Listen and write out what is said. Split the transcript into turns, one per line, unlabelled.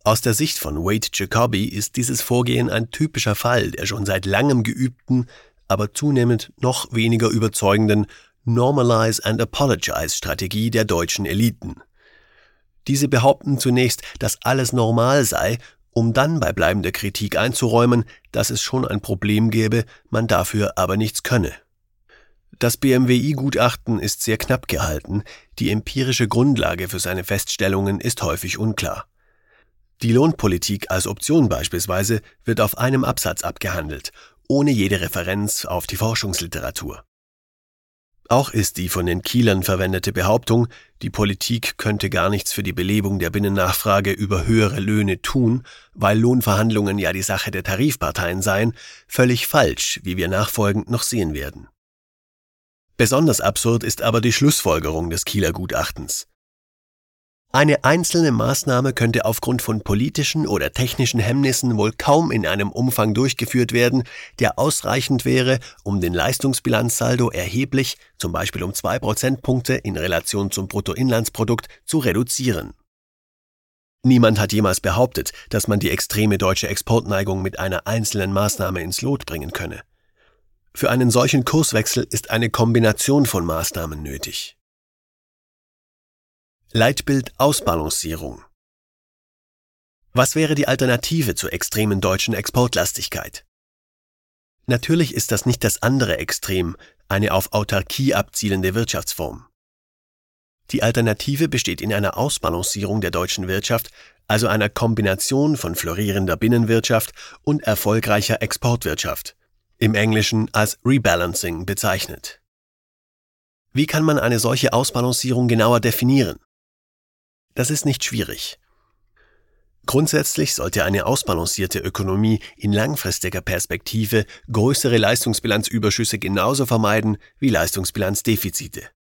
Aus der Sicht von Wade Jacoby ist dieses Vorgehen ein typischer Fall der schon seit langem geübten, aber zunehmend noch weniger überzeugenden Normalize and Apologize-Strategie der deutschen Eliten. Diese behaupten zunächst, dass alles normal sei, um dann bei bleibender Kritik einzuräumen, dass es schon ein Problem gäbe, man dafür aber nichts könne. Das BMWI-Gutachten ist sehr knapp gehalten, die empirische Grundlage für seine Feststellungen ist häufig unklar. Die Lohnpolitik als Option beispielsweise wird auf einem Absatz abgehandelt, ohne jede Referenz auf die Forschungsliteratur. Auch ist die von den Kielern verwendete Behauptung, die Politik könnte gar nichts für die Belebung der Binnennachfrage über höhere Löhne tun, weil Lohnverhandlungen ja die Sache der Tarifparteien seien, völlig falsch, wie wir nachfolgend noch sehen werden. Besonders absurd ist aber die Schlussfolgerung des Kieler Gutachtens. Eine einzelne Maßnahme könnte aufgrund von politischen oder technischen Hemmnissen wohl kaum in einem Umfang durchgeführt werden, der ausreichend wäre, um den Leistungsbilanzsaldo erheblich, zum Beispiel um 2 Prozentpunkte in Relation zum Bruttoinlandsprodukt, zu reduzieren. Niemand hat jemals behauptet, dass man die extreme deutsche Exportneigung mit einer einzelnen Maßnahme ins Lot bringen könne. Für einen solchen Kurswechsel ist eine Kombination von Maßnahmen nötig. Leitbild Ausbalancierung. Was wäre die Alternative zur extremen deutschen Exportlastigkeit? Natürlich ist das nicht das andere Extrem, eine auf Autarkie abzielende Wirtschaftsform. Die Alternative besteht in einer Ausbalancierung der deutschen Wirtschaft, also einer Kombination von florierender Binnenwirtschaft und erfolgreicher Exportwirtschaft, im Englischen als Rebalancing bezeichnet. Wie kann man eine solche Ausbalancierung genauer definieren? Das ist nicht schwierig. Grundsätzlich sollte eine ausbalancierte Ökonomie in langfristiger Perspektive größere Leistungsbilanzüberschüsse genauso vermeiden wie Leistungsbilanzdefizite.